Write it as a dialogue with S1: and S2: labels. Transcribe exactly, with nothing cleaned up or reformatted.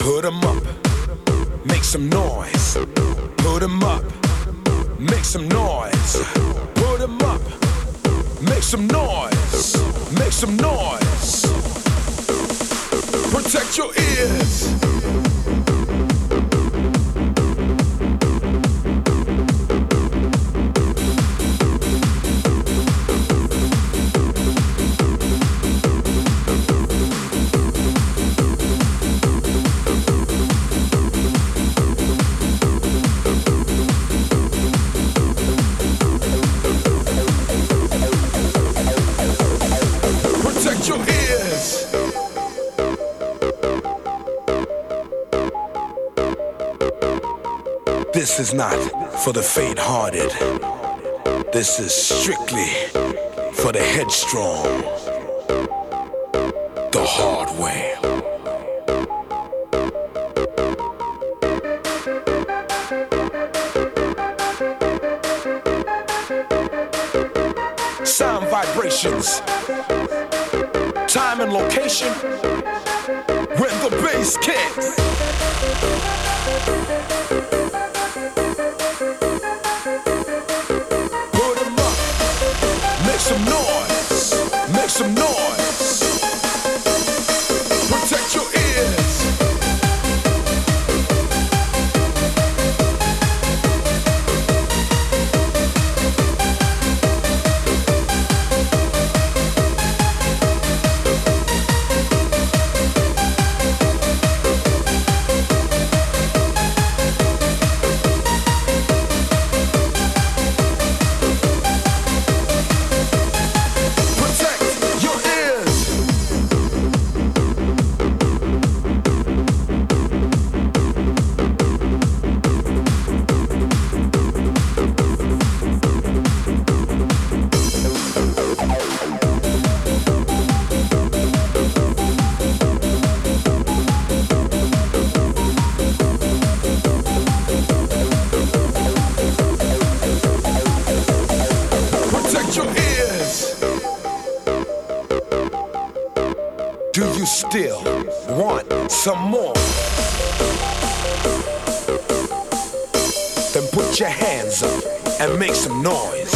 S1: Put 'em up, make some noise. Put 'em up, make some noise. Put 'em up, make some noise. Make some noise. Protect your ears. This is not for the faint-hearted. This is strictly for the headstrong. The hard way. Sound vibrations. Time and location. When the bass kicks. Make some noise, make some noise. Protect your ears. Do you still want some more? Then put your hands up and make some noise.